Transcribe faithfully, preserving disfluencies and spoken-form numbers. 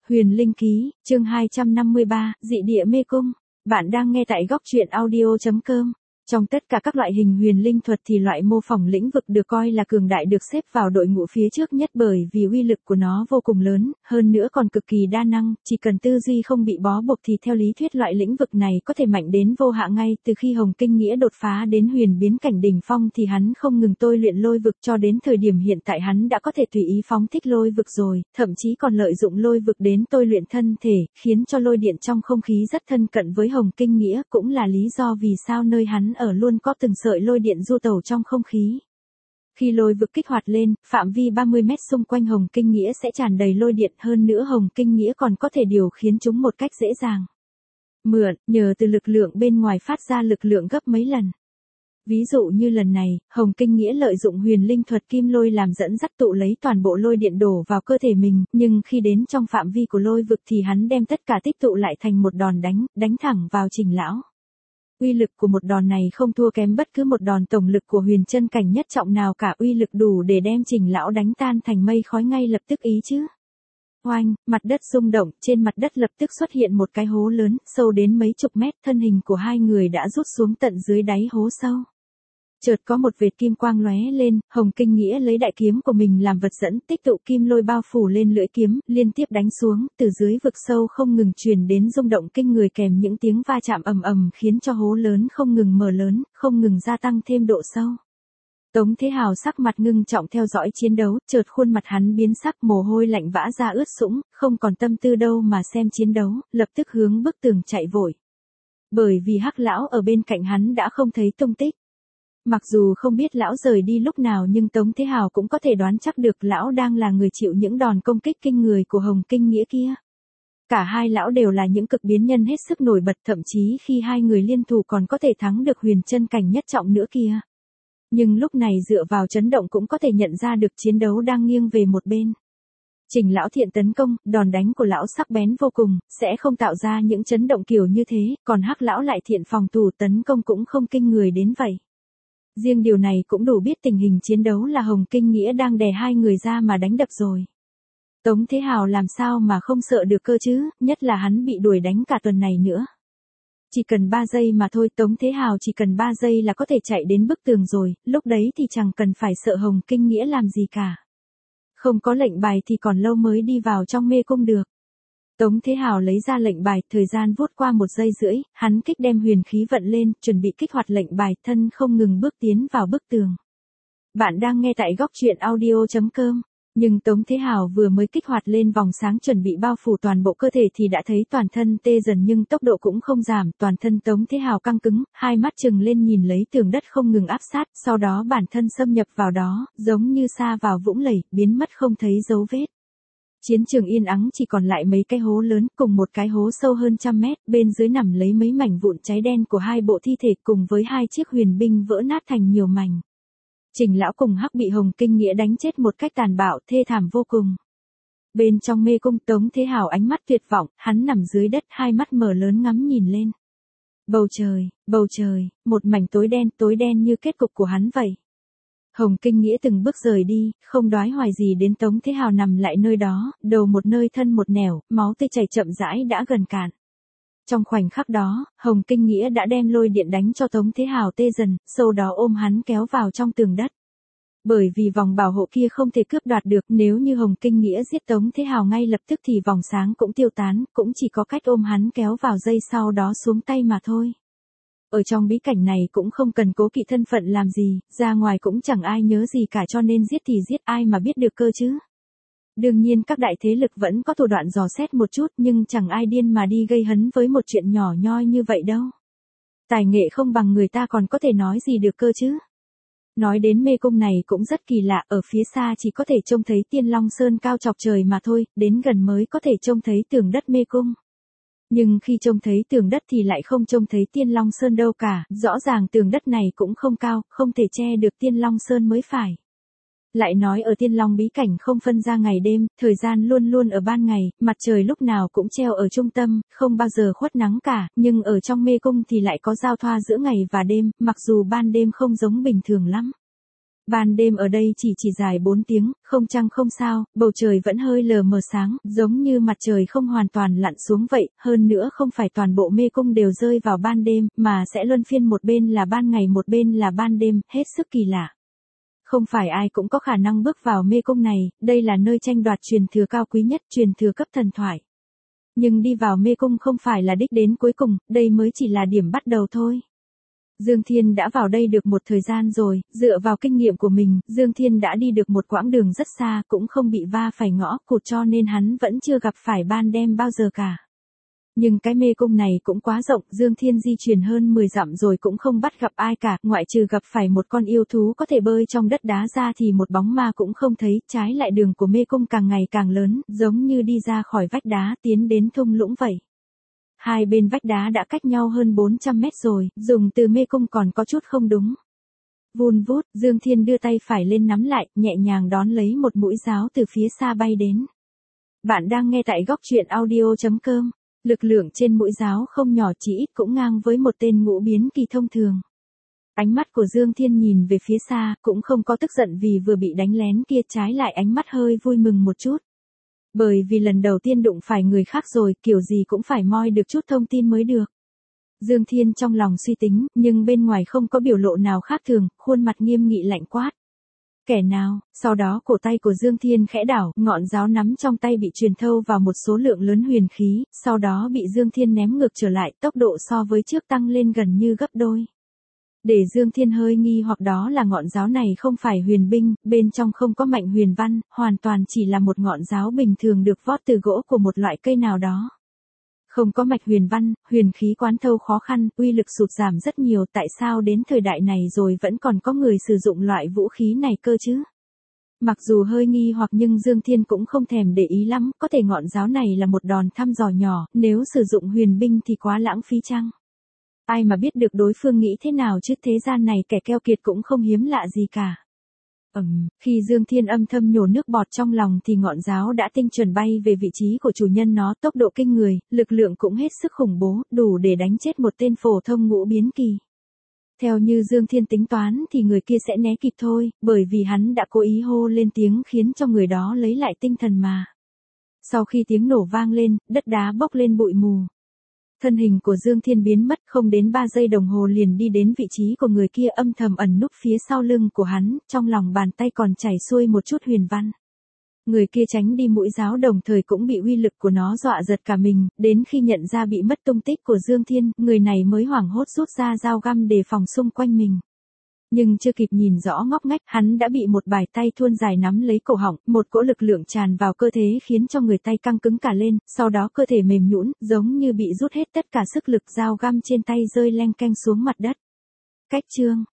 Huyền Linh Ký, chương hai trăm năm mươi ba, Dị địa mê cung. Bạn đang nghe tại góc truyện audio chấm com. Trong tất cả các loại hình huyền linh thuật thì loại mô phỏng lĩnh vực được coi là cường đại được xếp vào đội ngũ phía trước nhất bởi vì uy lực của nó vô cùng lớn, hơn nữa còn cực kỳ đa năng, chỉ cần tư duy không bị bó buộc thì theo lý thuyết loại lĩnh vực này có thể mạnh đến vô hạn. Ngay từ khi Hồng Kinh Nghĩa đột phá đến huyền biến cảnh đỉnh phong thì hắn không ngừng tôi luyện lôi vực, cho đến thời điểm hiện tại hắn đã có thể tùy ý phóng thích lôi vực rồi, thậm chí còn lợi dụng lôi vực đến tôi luyện thân thể, khiến cho lôi điện trong không khí rất thân cận với Hồng Kinh Nghĩa, cũng là lý do vì sao nơi hắn ở luôn có từng sợi lôi điện du tẩu trong không khí. Khi lôi vực kích hoạt lên, phạm vi ba mươi mét xung quanh Hồng Kinh Nghĩa sẽ tràn đầy lôi điện, hơn nữa Hồng Kinh Nghĩa còn có thể điều khiển chúng một cách dễ dàng. Mượn, nhờ từ lực lượng bên ngoài phát ra lực lượng gấp mấy lần. Ví dụ như lần này, Hồng Kinh Nghĩa lợi dụng huyền linh thuật kim lôi làm dẫn dắt tụ lấy toàn bộ lôi điện đổ vào cơ thể mình, nhưng khi đến trong phạm vi của lôi vực thì hắn đem tất cả tích tụ lại thành một đòn đánh, đánh thẳng vào Trình lão. Uy lực của một đòn này không thua kém bất cứ một đòn tổng lực của huyền chân cảnh nhất trọng nào cả, uy lực đủ để đem Trình lão đánh tan thành mây khói ngay lập tức ý chứ. Oanh, mặt đất rung động, trên mặt đất lập tức xuất hiện một cái hố lớn, sâu đến mấy chục mét, thân hình của hai người đã rút xuống tận dưới đáy hố sâu. Chợt có một vệt kim quang lóe lên, Hồng Kinh Nghĩa lấy đại kiếm của mình làm vật dẫn, tích tụ kim lôi bao phủ lên lưỡi kiếm, liên tiếp đánh xuống, từ dưới vực sâu không ngừng truyền đến rung động kinh người kèm những tiếng va chạm ầm ầm khiến cho hố lớn không ngừng mở lớn, không ngừng gia tăng thêm độ sâu. Tống Thế Hào sắc mặt ngưng trọng theo dõi chiến đấu, chợt khuôn mặt hắn biến sắc, mồ hôi lạnh vã ra ướt sũng, không còn tâm tư đâu mà xem chiến đấu, lập tức hướng bức tường chạy vội. Bởi vì Hắc lão ở bên cạnh hắn đã không thấy tung tích. Mặc dù không biết lão rời đi lúc nào nhưng Tống Thế Hào cũng có thể đoán chắc được lão đang là người chịu những đòn công kích kinh người của Hồng Kinh Nghĩa kia. Cả hai lão đều là những cực biến nhân hết sức nổi bật, thậm chí khi hai người liên thủ còn có thể thắng được huyền chân cảnh nhất trọng nữa kia. Nhưng lúc này dựa vào chấn động cũng có thể nhận ra được chiến đấu đang nghiêng về một bên. Trình lão thiện tấn công, đòn đánh của lão sắc bén vô cùng, sẽ không tạo ra những chấn động kiểu như thế, còn Hắc lão lại thiện phòng thủ, tấn công cũng không kinh người đến vậy. Riêng điều này cũng đủ biết tình hình chiến đấu là Hồng Kinh Nghĩa đang đè hai người ra mà đánh đập rồi. Tống Thế Hào làm sao mà không sợ được cơ chứ, nhất là hắn bị đuổi đánh cả tuần này nữa. Chỉ cần ba giây mà thôi, Tống Thế Hào chỉ cần ba giây là có thể chạy đến bức tường rồi, lúc đấy thì chẳng cần phải sợ Hồng Kinh Nghĩa làm gì cả. Không có lệnh bài thì còn lâu mới đi vào trong mê cung được. Tống Thế Hào lấy ra lệnh bài, thời gian vút qua một giây rưỡi, hắn kích đem huyền khí vận lên, chuẩn bị kích hoạt lệnh bài, thân không ngừng bước tiến vào bức tường. Bạn đang nghe tại góc truyện audio chấm com. Nhưng Tống Thế Hào vừa mới kích hoạt lên vòng sáng chuẩn bị bao phủ toàn bộ cơ thể thì đã thấy toàn thân tê dần nhưng tốc độ cũng không giảm, toàn thân Tống Thế Hào căng cứng, hai mắt trừng lên nhìn lấy tường đất không ngừng áp sát, sau đó bản thân xâm nhập vào đó, giống như sa vào vũng lầy, biến mất không thấy dấu vết. Chiến trường yên ắng chỉ còn lại mấy cái hố lớn cùng một cái hố sâu hơn trăm mét, bên dưới nằm lấy mấy mảnh vụn cháy đen của hai bộ thi thể cùng với hai chiếc huyền binh vỡ nát thành nhiều mảnh. Trình lão cùng Hắc bị Hồng Kinh Nghĩa đánh chết một cách tàn bạo, thê thảm vô cùng. Bên trong mê cung, Tống Thế Hào ánh mắt tuyệt vọng, hắn nằm dưới đất, hai mắt mở lớn ngắm nhìn lên. Bầu trời, bầu trời, một mảnh tối đen, tối đen như kết cục của hắn vậy. Hồng Kinh Nghĩa từng bước rời đi, không đoái hoài gì đến Tống Thế Hào nằm lại nơi đó, đầu một nơi thân một nẻo, máu tươi chảy chậm rãi đã gần cạn. Trong khoảnh khắc đó, Hồng Kinh Nghĩa đã đem lôi điện đánh cho Tống Thế Hào tê dần, sau đó ôm hắn kéo vào trong tường đất. Bởi vì vòng bảo hộ kia không thể cướp đoạt được, nếu như Hồng Kinh Nghĩa giết Tống Thế Hào ngay lập tức thì vòng sáng cũng tiêu tán, cũng chỉ có cách ôm hắn kéo vào dây sau đó xuống tay mà thôi. Ở trong bí cảnh này cũng không cần cố kỵ thân phận làm gì, ra ngoài cũng chẳng ai nhớ gì cả cho nên giết thì giết, ai mà biết được cơ chứ. Đương nhiên các đại thế lực vẫn có thủ đoạn dò xét một chút nhưng chẳng ai điên mà đi gây hấn với một chuyện nhỏ nhoi như vậy đâu. Tài nghệ không bằng người ta còn có thể nói gì được cơ chứ. Nói đến mê cung này cũng rất kỳ lạ, ở phía xa chỉ có thể trông thấy Tiên Long Sơn cao chọc trời mà thôi, đến gần mới có thể trông thấy tường đất mê cung. Nhưng khi trông thấy tường đất thì lại không trông thấy Tiên Long Sơn đâu cả, rõ ràng tường đất này cũng không cao, không thể che được Tiên Long Sơn mới phải. Lại nói ở Tiên Long bí cảnh không phân ra ngày đêm, thời gian luôn luôn ở ban ngày, mặt trời lúc nào cũng treo ở trung tâm, không bao giờ khuất nắng cả, nhưng ở trong mê cung thì lại có giao thoa giữa ngày và đêm, mặc dù ban đêm không giống bình thường lắm. Ban đêm ở đây chỉ chỉ dài bốn tiếng, không trăng không sao, bầu trời vẫn hơi lờ mờ sáng, giống như mặt trời không hoàn toàn lặn xuống vậy, hơn nữa không phải toàn bộ mê cung đều rơi vào ban đêm, mà sẽ luân phiên một bên là ban ngày một bên là ban đêm, hết sức kỳ lạ. Không phải ai cũng có khả năng bước vào mê cung này, đây là nơi tranh đoạt truyền thừa cao quý nhất, truyền thừa cấp thần thoại. Nhưng đi vào mê cung không phải là đích đến cuối cùng, đây mới chỉ là điểm bắt đầu thôi. Dương Thiên đã vào đây được một thời gian rồi, dựa vào kinh nghiệm của mình, Dương Thiên đã đi được một quãng đường rất xa, cũng không bị va phải ngõ cụt cho nên hắn vẫn chưa gặp phải ban đêm bao giờ cả. Nhưng cái mê cung này cũng quá rộng, Dương Thiên di chuyển hơn mười dặm rồi cũng không bắt gặp ai cả, ngoại trừ gặp phải một con yêu thú có thể bơi trong đất đá ra thì một bóng ma cũng không thấy, trái lại đường của mê cung càng ngày càng lớn, giống như đi ra khỏi vách đá tiến đến thung lũng vậy. Hai bên vách đá đã cách nhau hơn bốn trăm mét rồi, dùng từ mê cung còn có chút không đúng. Vun vút, Dương Thiên đưa tay phải lên nắm lại, nhẹ nhàng đón lấy một mũi giáo từ phía xa bay đến. Bạn đang nghe tại góc truyện audio chấm com. Lực lượng trên mũi giáo không nhỏ, chỉ ít cũng ngang với một tên ngũ biến kỳ thông thường. Ánh mắt của Dương Thiên nhìn về phía xa, cũng không có tức giận vì vừa bị đánh lén kia, trái lại ánh mắt hơi vui mừng một chút. Bởi vì lần đầu tiên đụng phải người khác rồi, kiểu gì cũng phải moi được chút thông tin mới được. Dương Thiên trong lòng suy tính, nhưng bên ngoài không có biểu lộ nào khác thường, khuôn mặt nghiêm nghị lạnh quát. Kẻ nào? Sau đó cổ tay của Dương Thiên khẽ đảo, ngọn giáo nắm trong tay bị truyền thâu vào một số lượng lớn huyền khí, sau đó bị Dương Thiên ném ngược trở lại, tốc độ so với trước tăng lên gần như gấp đôi. Để Dương Thiên hơi nghi hoặc đó là ngọn giáo này không phải huyền binh, bên trong không có mạnh huyền văn, hoàn toàn chỉ là một ngọn giáo bình thường được vót từ gỗ của một loại cây nào đó. Không có mạch huyền văn, huyền khí quán thâu khó khăn, uy lực sụt giảm rất nhiều, tại sao đến thời đại này rồi vẫn còn có người sử dụng loại vũ khí này cơ chứ? Mặc dù hơi nghi hoặc nhưng Dương Thiên cũng không thèm để ý lắm, có thể ngọn giáo này là một đòn thăm dò nhỏ, nếu sử dụng huyền binh thì quá lãng phí chăng? Ai mà biết được đối phương nghĩ thế nào chứ, thế gian này kẻ keo kiệt cũng không hiếm lạ gì cả. Ừm, khi Dương Thiên âm thầm nhổ nước bọt trong lòng thì ngọn giáo đã tinh chuẩn bay về vị trí của chủ nhân nó, tốc độ kinh người, lực lượng cũng hết sức khủng bố, đủ để đánh chết một tên phổ thông ngũ biến kỳ. Theo như Dương Thiên tính toán thì người kia sẽ né kịp thôi, bởi vì hắn đã cố ý hô lên tiếng khiến cho người đó lấy lại tinh thần mà. Sau khi tiếng nổ vang lên, đất đá bốc lên bụi mù. Thân hình của Dương Thiên biến mất, không đến ba giây đồng hồ liền đi đến vị trí của người kia, âm thầm ẩn núp phía sau lưng của hắn, trong lòng bàn tay còn chảy xuôi một chút huyền văn. Người kia tránh đi mũi giáo đồng thời cũng bị uy lực của nó dọa giật cả mình, đến khi nhận ra bị mất tung tích của Dương Thiên, người này mới hoảng hốt rút ra dao găm đề phòng xung quanh mình. Nhưng chưa kịp nhìn rõ ngóc ngách, hắn đã bị một bàn tay thuôn dài nắm lấy cổ họng, một cỗ lực lượng tràn vào cơ thể khiến cho người tay căng cứng cả lên, sau đó cơ thể mềm nhũn, giống như bị rút hết tất cả sức lực, dao găm trên tay rơi leng keng xuống mặt đất. Cách chương,